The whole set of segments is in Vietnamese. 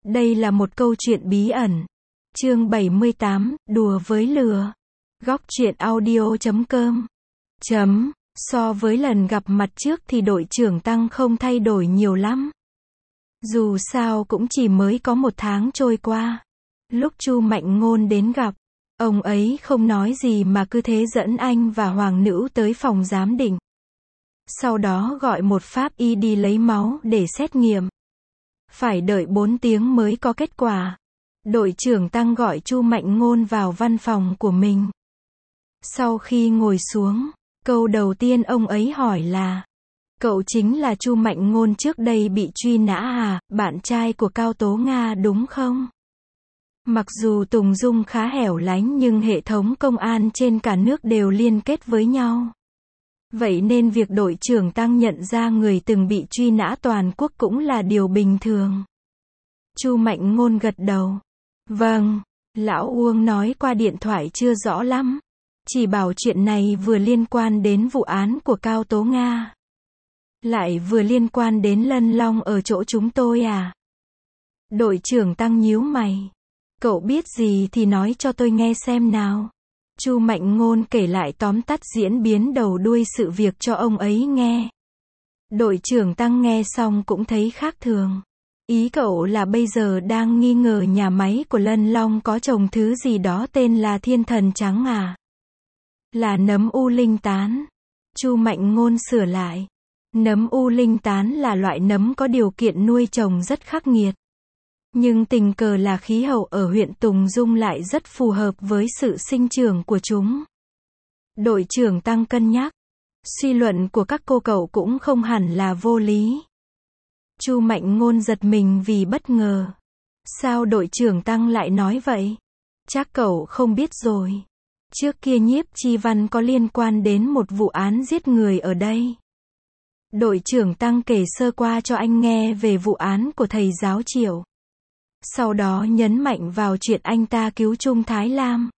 Đây là một câu chuyện bí ẩn. Chương 78, đùa với lừa. Góc truyện audio.com. So với lần gặp mặt trước thì đội trưởng Tăng không thay đổi nhiều lắm. Dù sao cũng chỉ mới có 1 tháng trôi qua. Lúc Chu Mạnh Ngôn đến gặp, ông ấy không nói gì mà cứ thế dẫn anh và Hoàng Nữ tới phòng giám định. Sau đó gọi một pháp y đi lấy máu để xét nghiệm. Phải đợi 4 tiếng mới có kết quả. Đội trưởng Tăng gọi Chu Mạnh Ngôn vào văn phòng của mình. Sau khi ngồi xuống, câu đầu tiên ông ấy hỏi là: "Cậu chính là Chu Mạnh Ngôn trước đây bị truy nã à, bạn trai của Cao Tố Nga đúng không?" Mặc dù Tùng Dung khá hẻo lánh nhưng hệ thống công an trên cả nước đều liên kết với nhau. Vậy nên việc đội trưởng Tăng nhận ra người từng bị truy nã toàn quốc cũng là điều bình thường. Chu Mạnh Ngôn gật đầu. "Vâng, lão Uông nói qua điện thoại chưa rõ lắm. Chỉ bảo chuyện này vừa liên quan đến vụ án của Cao Tố Nga, lại vừa liên quan đến Lân Long ở chỗ chúng tôi à?" Đội trưởng Tăng nhíu mày. "Cậu biết gì thì nói cho tôi nghe xem nào." Chu Mạnh Ngôn kể lại tóm tắt diễn biến đầu đuôi sự việc cho ông ấy nghe. Đội trưởng Tăng nghe xong cũng thấy khác thường. "Ý cậu là bây giờ đang nghi ngờ nhà máy của Lân Long có trồng thứ gì đó tên là thiên thần trắng à?" "Là nấm u linh tán." Chu Mạnh Ngôn sửa lại. Nấm u linh tán là loại nấm có điều kiện nuôi trồng rất khắc nghiệt. Nhưng tình cờ là khí hậu ở huyện Tùng Dung lại rất phù hợp với sự sinh trưởng của chúng. Đội trưởng Tăng cân nhắc. Suy luận của các cô cậu cũng không hẳn là vô lý. Chu Mạnh Ngôn giật mình vì bất ngờ. Sao đội trưởng Tăng lại nói vậy? Chắc cậu không biết rồi. Trước kia Nhiếp Chi Văn có liên quan đến một vụ án giết người ở đây. Đội trưởng Tăng kể sơ qua cho anh nghe về vụ án của thầy giáo Triệu. Sau đó nhấn mạnh vào chuyện anh ta cứu Trung Thái Lam.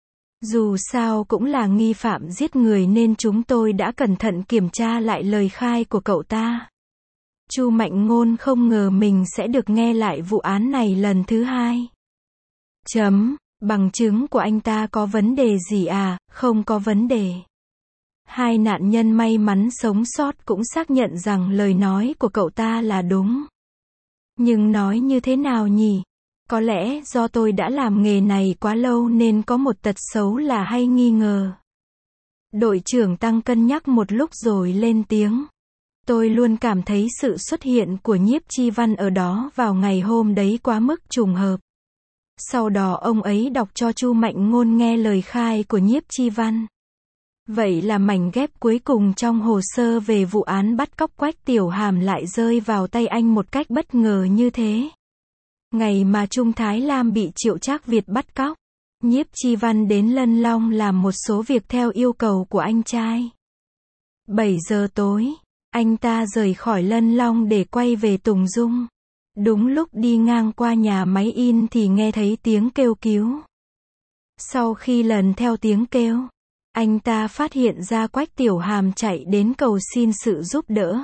Dù sao cũng là nghi phạm giết người nên chúng tôi đã cẩn thận kiểm tra lại lời khai của cậu ta. Chu Mạnh Ngôn không ngờ mình sẽ được nghe lại vụ án này lần thứ 2. Bằng chứng của anh ta có vấn đề gì à? Không có vấn đề. 2 nạn nhân may mắn sống sót cũng xác nhận rằng lời nói của cậu ta là đúng. Nhưng nói như thế nào nhỉ? Có lẽ do tôi đã làm nghề này quá lâu nên có một tật xấu là hay nghi ngờ. Đội trưởng Tăng cân nhắc một lúc rồi lên tiếng. Tôi luôn cảm thấy sự xuất hiện của Nhiếp Chi Văn ở đó vào ngày hôm đấy quá mức trùng hợp. Sau đó ông ấy đọc cho Chu Mạnh Ngôn nghe lời khai của Nhiếp Chi Văn. Vậy là mảnh ghép cuối cùng trong hồ sơ về vụ án bắt cóc Quách Tiểu Hàm lại rơi vào tay anh một cách bất ngờ như thế. Ngày mà Trung Thái Lam bị Triệu Trác Việt bắt cóc, Nhiếp Chi Văn đến Lân Long làm một số việc theo yêu cầu của anh trai. 7 giờ tối, anh ta rời khỏi Lân Long để quay về Tùng Dung. Đúng lúc đi ngang qua nhà máy in thì nghe thấy tiếng kêu cứu. Sau khi lần theo tiếng kêu, anh ta phát hiện ra Quách Tiểu Hàm chạy đến cầu xin sự giúp đỡ.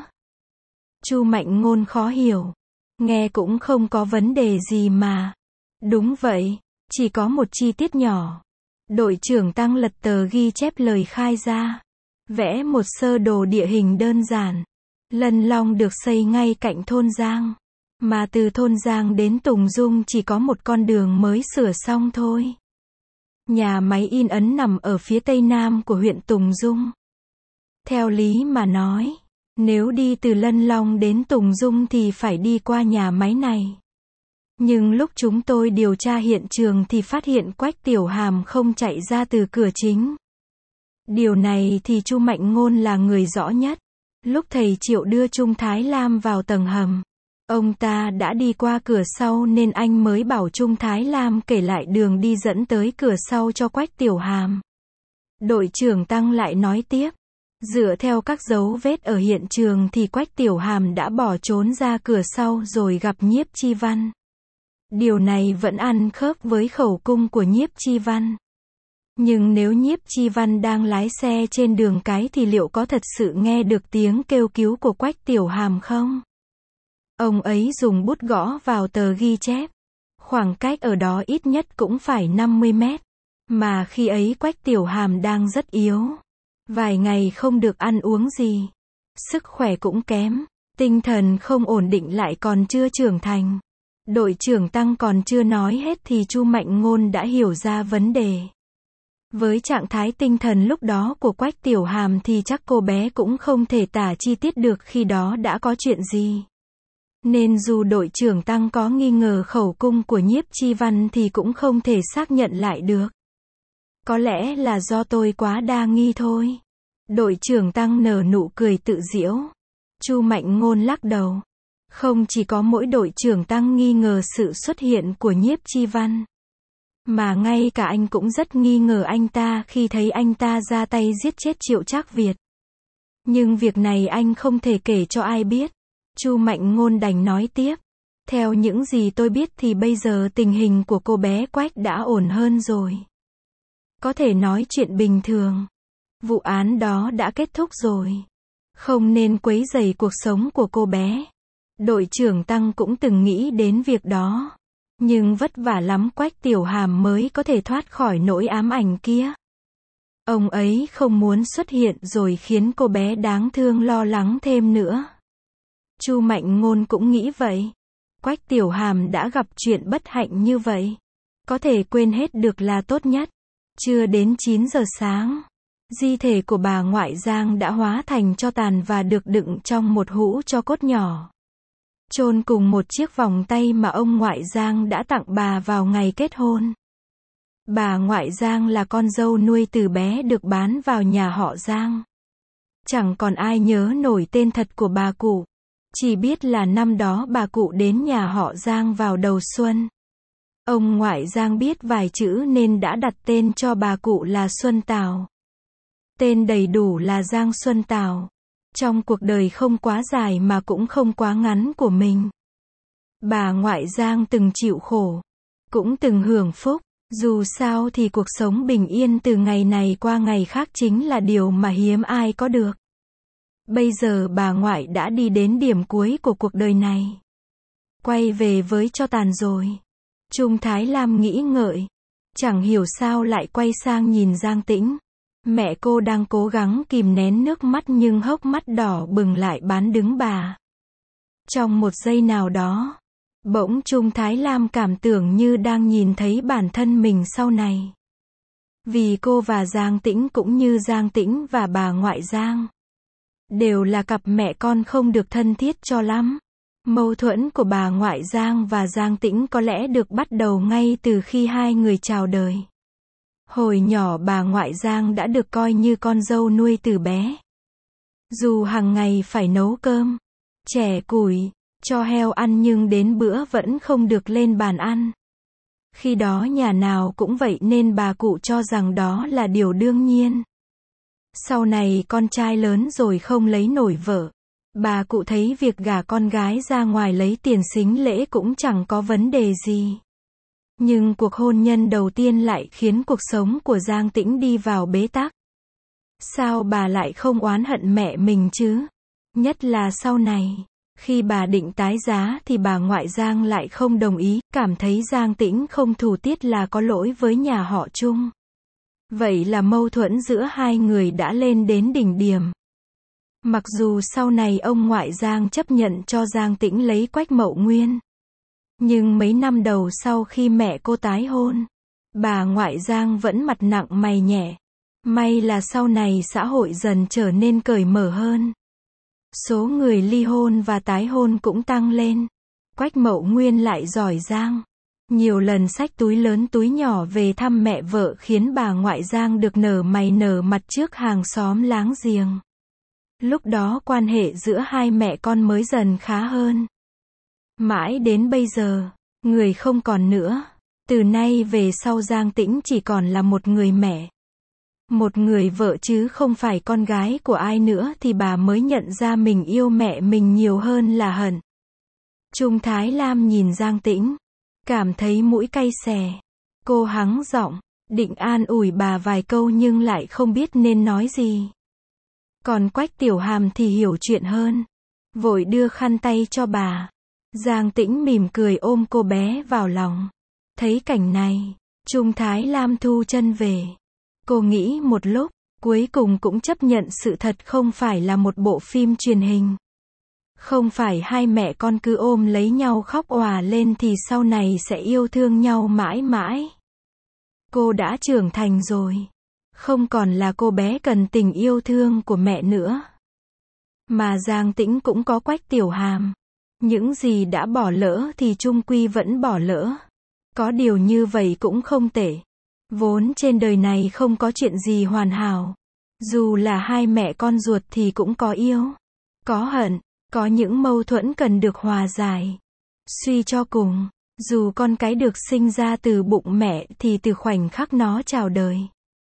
Chu Mạnh Ngôn khó hiểu. Nghe cũng không có vấn đề gì mà. Đúng vậy, chỉ có một chi tiết nhỏ. Đội trưởng Tăng lật tờ ghi chép lời khai ra. Vẽ một sơ đồ địa hình đơn giản. Lân Long được xây ngay cạnh thôn Giang. Mà từ thôn Giang đến Tùng Dung chỉ có một con đường mới sửa xong thôi. Nhà máy in ấn nằm ở phía tây nam của huyện Tùng Dung. Theo lý mà nói, nếu đi từ Lân Long đến Tùng Dung thì phải đi qua nhà máy này. Nhưng lúc chúng tôi điều tra hiện trường thì phát hiện Quách Tiểu Hàm không chạy ra từ cửa chính. Điều này thì Chu Mạnh Ngôn là người rõ nhất. Lúc thầy Triệu đưa Trung Thái Lam vào tầng hầm, ông ta đã đi qua cửa sau nên anh mới bảo Trung Thái Lam kể lại đường đi dẫn tới cửa sau cho Quách Tiểu Hàm. Đội trưởng Tăng lại nói tiếp. Dựa theo các dấu vết ở hiện trường thì Quách Tiểu Hàm đã bỏ trốn ra cửa sau rồi gặp Nhiếp Chi Văn. Điều này vẫn ăn khớp với khẩu cung của Nhiếp Chi Văn. Nhưng nếu Nhiếp Chi Văn đang lái xe trên đường cái thì liệu có thật sự nghe được tiếng kêu cứu của Quách Tiểu Hàm không? Ông ấy dùng bút gõ vào tờ ghi chép. Khoảng cách ở đó ít nhất cũng phải 50 mét. Mà khi ấy Quách Tiểu Hàm đang rất yếu. Vài ngày không được ăn uống gì. Sức khỏe cũng kém. Tinh thần không ổn định lại còn chưa trưởng thành. Đội trưởng Tăng còn chưa nói hết thì Chu Mạnh Ngôn đã hiểu ra vấn đề. Với trạng thái tinh thần lúc đó của Quách Tiểu Hàm thì chắc cô bé cũng không thể tả chi tiết được khi đó đã có chuyện gì. Nên dù đội trưởng Tăng có nghi ngờ khẩu cung của Nhiếp Chi Văn thì cũng không thể xác nhận lại được. Có lẽ là do tôi quá đa nghi thôi. Đội trưởng Tăng nở nụ cười tự giễu. Chu Mạnh Ngôn lắc đầu. Không chỉ có mỗi đội trưởng Tăng nghi ngờ sự xuất hiện của Nhiếp Chi Văn. Mà ngay cả anh cũng rất nghi ngờ anh ta khi thấy anh ta ra tay giết chết Triệu Trác Việt. Nhưng việc này anh không thể kể cho ai biết. Chu Mạnh Ngôn đành nói tiếp. Theo những gì tôi biết thì bây giờ tình hình của cô bé Quách đã ổn hơn rồi. Có thể nói chuyện bình thường. Vụ án đó đã kết thúc rồi. Không nên quấy rầy cuộc sống của cô bé. Đội trưởng Tăng cũng từng nghĩ đến việc đó. Nhưng vất vả lắm Quách Tiểu Hàm mới có thể thoát khỏi nỗi ám ảnh kia. Ông ấy không muốn xuất hiện rồi khiến cô bé đáng thương lo lắng thêm nữa. Chu Mạnh Ngôn cũng nghĩ vậy. Quách Tiểu Hàm đã gặp chuyện bất hạnh như vậy. Có thể quên hết được là tốt nhất. Chưa đến 9 giờ sáng. Di thể của bà ngoại Giang đã hóa thành tro tàn và được đựng trong một hũ tro cốt nhỏ. Chôn cùng một chiếc vòng tay mà ông ngoại Giang đã tặng bà vào ngày kết hôn. Bà ngoại Giang là con dâu nuôi từ bé được bán vào nhà họ Giang. Chẳng còn ai nhớ nổi tên thật của bà cụ. Chỉ biết là năm đó bà cụ đến nhà họ Giang vào đầu xuân. Ông ngoại Giang biết vài chữ nên đã đặt tên cho bà cụ là Xuân Tào. Tên đầy đủ là Giang Xuân Tào. Trong cuộc đời không quá dài mà cũng không quá ngắn của mình. Bà ngoại Giang từng chịu khổ. Cũng từng hưởng phúc. Dù sao thì cuộc sống bình yên từ ngày này qua ngày khác chính là điều mà hiếm ai có được. Bây giờ bà ngoại đã đi đến điểm cuối của cuộc đời này. Quay về với tro tàn rồi. Trung Thái Lam nghĩ ngợi. Chẳng hiểu sao lại quay sang nhìn Giang Tĩnh. Mẹ cô đang cố gắng kìm nén nước mắt nhưng hốc mắt đỏ bừng lại bán đứng bà. Trong một giây nào đó, bỗng Trung Thái Lam cảm tưởng như đang nhìn thấy bản thân mình sau này. Vì cô và Giang Tĩnh cũng như Giang Tĩnh và bà ngoại Giang. Đều là cặp mẹ con không được thân thiết cho lắm. Mâu thuẫn của bà ngoại Giang và Giang Tĩnh có lẽ được bắt đầu ngay từ khi hai người chào đời. Hồi nhỏ bà ngoại Giang đã được coi như con dâu nuôi từ bé. Dù hàng ngày phải nấu cơm, chẻ củi, cho heo ăn nhưng đến bữa vẫn không được lên bàn ăn. Khi đó nhà nào cũng vậy nên bà cụ cho rằng đó là điều đương nhiên. Sau này con trai lớn rồi không lấy nổi vợ. Bà cụ thấy việc gả con gái ra ngoài lấy tiền sính lễ cũng chẳng có vấn đề gì. Nhưng cuộc hôn nhân đầu tiên lại khiến cuộc sống của Giang Tĩnh đi vào bế tắc. Sao bà lại không oán hận mẹ mình chứ? Nhất là sau này, khi bà định tái giá thì bà ngoại Giang lại không đồng ý, cảm thấy Giang Tĩnh không thủ tiết là có lỗi với nhà họ Trung. Vậy là mâu thuẫn giữa hai người đã lên đến đỉnh điểm. Mặc dù sau này ông ngoại Giang chấp nhận cho Giang Tĩnh lấy Quách Mậu Nguyên. Nhưng mấy năm đầu sau khi mẹ cô tái hôn, bà ngoại Giang vẫn mặt nặng mày nhẹ. May là sau này xã hội dần trở nên cởi mở hơn. Số người ly hôn và tái hôn cũng tăng lên. Quách Mậu Nguyên lại giỏi giang. Nhiều lần xách túi lớn túi nhỏ về thăm mẹ vợ khiến bà ngoại Giang được nở mày nở mặt trước hàng xóm láng giềng. Lúc đó quan hệ giữa hai mẹ con mới dần khá hơn. Mãi đến bây giờ, người không còn nữa. Từ nay về sau Giang Tĩnh chỉ còn là một người mẹ. Một người vợ chứ không phải con gái của ai nữa thì bà mới nhận ra mình yêu mẹ mình nhiều hơn là hận. Trung Thái Lam nhìn Giang Tĩnh, cảm thấy mũi cay xè. Cô hắng giọng, định an ủi bà vài câu nhưng lại không biết nên nói gì. Còn Quách Tiểu Hàm thì hiểu chuyện hơn. Vội đưa khăn tay cho bà. Giang Tĩnh mỉm cười ôm cô bé vào lòng. Thấy cảnh này, Trung Thái Lam thu chân về. Cô nghĩ một lúc, cuối cùng cũng chấp nhận sự thật không phải là một bộ phim truyền hình. Không phải hai mẹ con cứ ôm lấy nhau khóc òa lên thì sau này sẽ yêu thương nhau mãi mãi. Cô đã trưởng thành rồi. Không còn là cô bé cần tình yêu thương của mẹ nữa. Mà Giang Tĩnh cũng có Quách Tiểu Hàm. Những gì đã bỏ lỡ thì chung quy vẫn bỏ lỡ. Có điều như vậy cũng không tệ. Vốn trên đời này không có chuyện gì hoàn hảo. Dù là hai mẹ con ruột thì cũng có yêu, có hận, có những mâu thuẫn cần được hòa giải. Suy cho cùng, dù con cái được sinh ra từ bụng mẹ thì từ khoảnh khắc nó chào đời,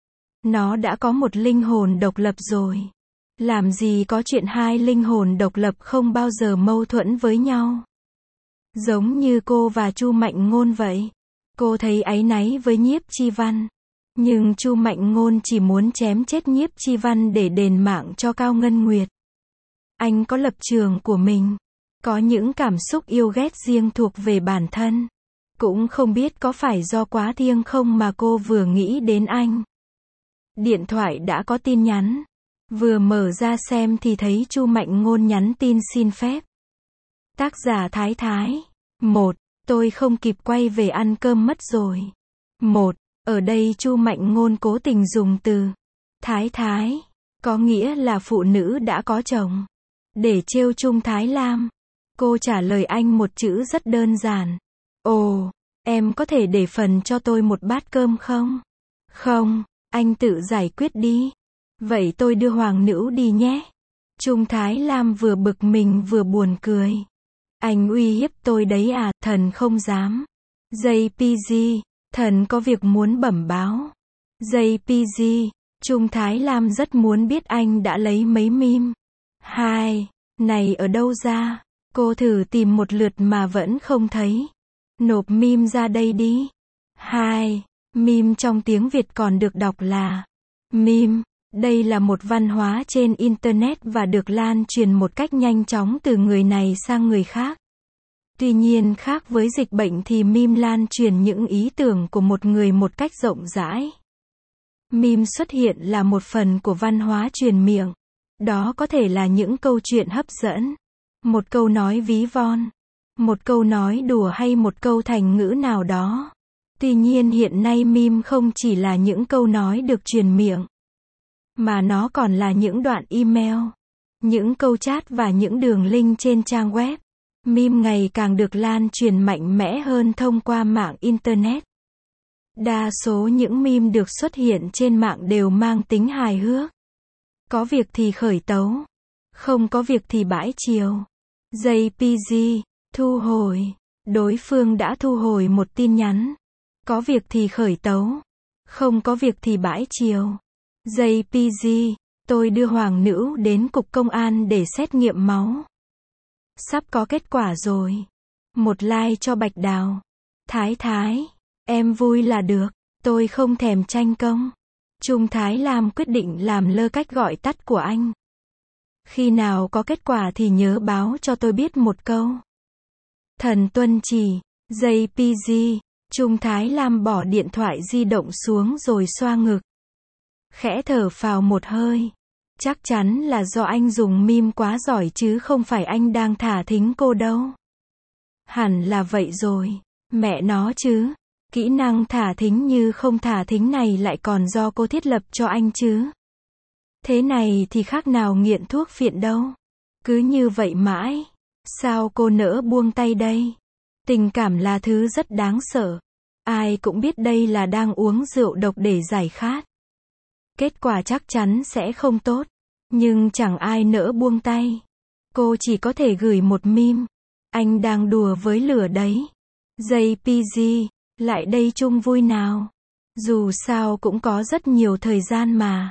nó đã có một linh hồn độc lập rồi. Làm gì có chuyện hai linh hồn độc lập không bao giờ mâu thuẫn với nhau. Giống như cô và Chu Mạnh Ngôn vậy. Cô thấy áy náy với Nhiếp Chi Văn. Nhưng Chu Mạnh Ngôn chỉ muốn chém chết Nhiếp Chi Văn để đền mạng cho Cao Ngân Nguyệt. Anh có lập trường của mình. Có những cảm xúc yêu ghét riêng thuộc về bản thân. Cũng không biết có phải do quá thiêng không mà cô vừa nghĩ đến anh. Điện thoại đã có tin nhắn. Vừa mở ra xem thì thấy Chu Mạnh Ngôn nhắn tin xin phép. Tác giả Thái Thái. 1. Tôi không kịp quay về ăn cơm mất rồi. 1. Ở đây Chu Mạnh Ngôn cố tình dùng từ Thái Thái, có nghĩa là phụ nữ đã có chồng. Để trêu Trung Thái Lam. Cô trả lời anh một chữ rất đơn giản. Ồ, em có thể để phần cho tôi một bát cơm không? Không, anh tự giải quyết đi. Vậy tôi đưa Hoàng Nữ đi nhé. Trung Thái Lam vừa bực mình vừa buồn cười. Anh uy hiếp tôi đấy à? Thần không dám. JPG, thần có việc muốn bẩm báo. JPG, Trung Thái Lam rất muốn biết anh đã lấy mấy meme. 2. Này ở đâu ra? Cô thử tìm một lượt mà vẫn không thấy. Nộp meme ra đây đi. 2. Meme trong tiếng Việt còn được đọc là meme. Đây là một văn hóa trên Internet và được lan truyền một cách nhanh chóng từ người này sang người khác. Tuy nhiên khác với dịch bệnh thì meme lan truyền những ý tưởng của một người một cách rộng rãi. Meme xuất hiện là một phần của văn hóa truyền miệng. Đó có thể là những câu chuyện hấp dẫn, một câu nói ví von, một câu nói đùa hay một câu thành ngữ nào đó. Tuy nhiên hiện nay meme không chỉ là những câu nói được truyền miệng, mà nó còn là những đoạn email, những câu chat và những đường link trên trang web. Meme ngày càng được lan truyền mạnh mẽ hơn thông qua mạng Internet. Đa số những meme được xuất hiện trên mạng đều mang tính hài hước. Có việc thì khởi tấu, không có việc thì bãi chiều. JPG, thu hồi. Đối phương đã thu hồi một tin nhắn. Có việc thì khởi tấu, không có việc thì bãi chiều. JPG, tôi đưa Hoàng Nữ đến cục công an để xét nghiệm máu. Sắp có kết quả rồi. Một like cho Bạch Đào. Thái Thái, em vui là được, tôi không thèm tranh công. Trung Thái Lam quyết định làm lơ cách gọi tắt của anh. Khi nào có kết quả thì nhớ báo cho tôi biết một câu. Thần tuân chỉ. JPG, Trung Thái Lam bỏ điện thoại di động xuống rồi xoa ngực. Khẽ thở phào một hơi. Chắc chắn là do anh dùng meme quá giỏi chứ không phải anh đang thả thính cô đâu. Hẳn là vậy rồi. Mẹ nó chứ. Kỹ năng thả thính như không thả thính này lại còn do cô thiết lập cho anh chứ. Thế này thì khác nào nghiện thuốc phiện đâu. Cứ như vậy mãi. Sao cô nỡ buông tay đây? Tình cảm là thứ rất đáng sợ. Ai cũng biết đây là đang uống rượu độc để giải khát. Kết quả chắc chắn sẽ không tốt. Nhưng chẳng ai nỡ buông tay. Cô chỉ có thể gửi một meme. Anh đang đùa với lửa đấy. JPG, lại đây chung vui nào. Dù sao cũng có rất nhiều thời gian mà.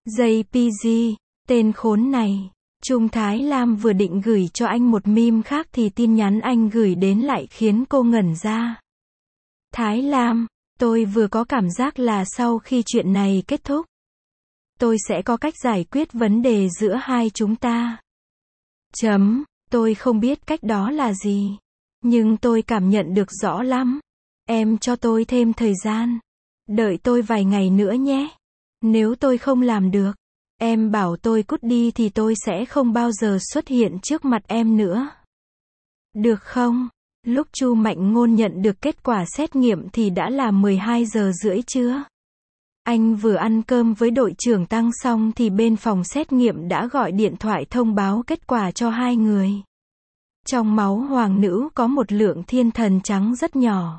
JPG, tên khốn này. Trung Thái Lam vừa định gửi cho anh một meme khác thì tin nhắn anh gửi đến lại khiến cô ngẩn ra. Thái Lam, tôi vừa có cảm giác là sau khi chuyện này kết thúc, tôi sẽ có cách giải quyết vấn đề giữa hai chúng ta. Tôi không biết cách đó là gì. Nhưng tôi cảm nhận được rõ lắm. Em cho tôi thêm thời gian. Đợi tôi vài ngày nữa nhé. Nếu tôi không làm được, em bảo tôi cút đi thì tôi sẽ không bao giờ xuất hiện trước mặt em nữa. Được không? Lúc Chu Mạnh Ngôn nhận được kết quả xét nghiệm thì đã là 12 giờ rưỡi trưa. Anh vừa ăn cơm với đội trưởng Tăng xong thì bên phòng xét nghiệm đã gọi điện thoại thông báo kết quả cho hai người. Trong máu hoàng nữ có một lượng thiên thần trắng rất nhỏ.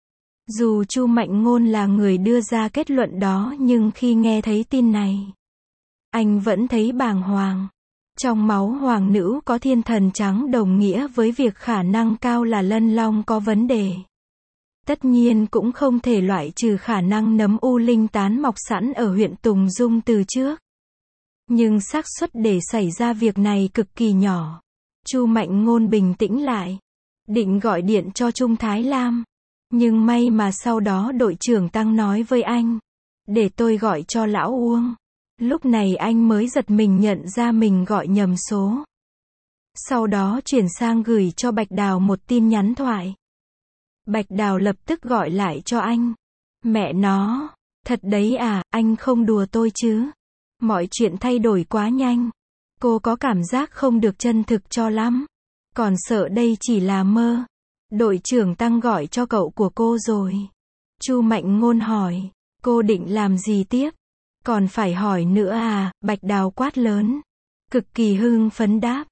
Dù Chu Mạnh Ngôn là người đưa ra kết luận đó nhưng khi nghe thấy tin này, anh vẫn thấy bàng hoàng. Trong máu hoàng nữ có thiên thần trắng đồng nghĩa với việc khả năng cao là lân long có vấn đề. Tất nhiên cũng không thể loại trừ khả năng nấm u linh tán mọc sẵn ở huyện Tùng Dung từ trước. Nhưng xác suất để xảy ra việc này cực kỳ nhỏ. Chu Mạnh Ngôn bình tĩnh lại, định gọi điện cho Trung Thái Lam. Nhưng may mà sau đó đội trưởng Tăng nói với anh, để tôi gọi cho lão Uông. Lúc này anh mới giật mình nhận ra mình gọi nhầm số. Sau đó chuyển sang gửi cho Bạch Đào một tin nhắn thoại. Bạch Đào lập tức gọi lại cho anh. Mẹ nó, thật đấy à, anh không đùa tôi chứ. Mọi chuyện thay đổi quá nhanh. Cô có cảm giác không được chân thực cho lắm. Còn sợ đây chỉ là mơ. Đội trưởng Tăng gọi cho cậu của cô rồi. Chu Mạnh Ngôn hỏi, cô định làm gì tiếp? Còn phải hỏi nữa à, Bạch Đào quát lớn. Cực kỳ hưng phấn đáp.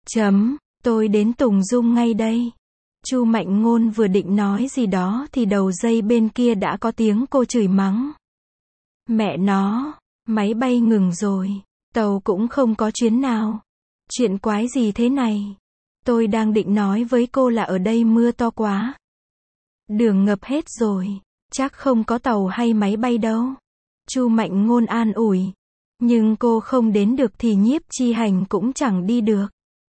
Tôi đến Tùng Dung ngay đây. Chu Mạnh Ngôn vừa định nói gì đó thì đầu dây bên kia đã có tiếng cô chửi mắng. Mẹ nó, máy bay ngừng rồi. Tàu cũng không có chuyến nào. Chuyện quái gì thế này? Tôi đang định nói với cô là ở đây mưa to quá. Đường ngập hết rồi. Chắc không có tàu hay máy bay đâu. Chu Mạnh Ngôn an ủi. Nhưng cô không đến được thì Nhiếp Chi Hành cũng chẳng đi được.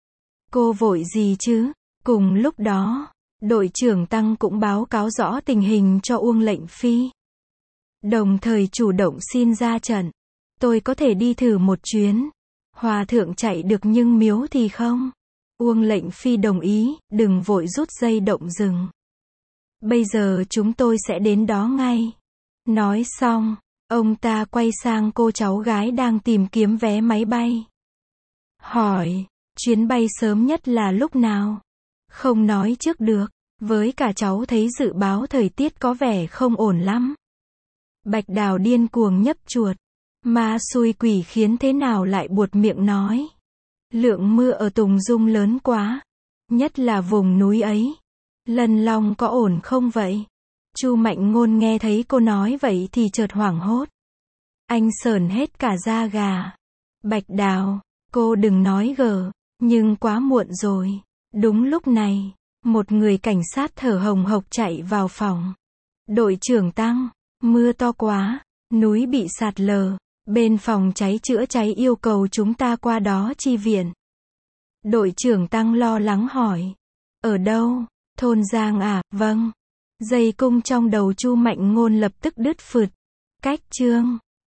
Cô vội gì chứ? Cùng lúc đó, đội trưởng Tăng cũng báo cáo rõ tình hình cho Uông Lệnh Phi. Đồng thời chủ động xin ra trận. Tôi có thể đi thử một chuyến. Hòa thượng chạy được nhưng miếu thì không. Uông Lệnh Phi đồng ý, đừng vội rút dây động rừng. Bây giờ chúng tôi sẽ đến đó ngay. Nói xong, ông ta quay sang cô cháu gái đang tìm kiếm vé máy bay. Hỏi, chuyến bay sớm nhất là lúc nào? Không nói trước được, với cả cháu thấy dự báo thời tiết có vẻ không ổn lắm. Bạch Đào điên cuồng nhấp chuột. Ma xui quỷ khiến thế nào lại buột miệng nói. Lượng mưa ở Tùng Dung lớn quá. Nhất là vùng núi ấy. Lân Long có ổn không vậy? Chu Mạnh Ngôn nghe thấy cô nói vậy thì chợt hoảng hốt. Anh sởn hết cả da gà. Bạch Đào, cô đừng nói gở. Nhưng quá muộn rồi. Đúng lúc này, một người cảnh sát thở hồng hộc chạy vào phòng. Đội trưởng Tăng, mưa to quá, núi bị sạt lở. Bên phòng cháy chữa cháy yêu cầu chúng ta qua đó chi viện. Đội trưởng Tăng lo lắng hỏi. Ở đâu? Thôn Giang à? Vâng. Dây cung trong đầu Chu Mạnh Ngôn lập tức đứt phượt. Cách chương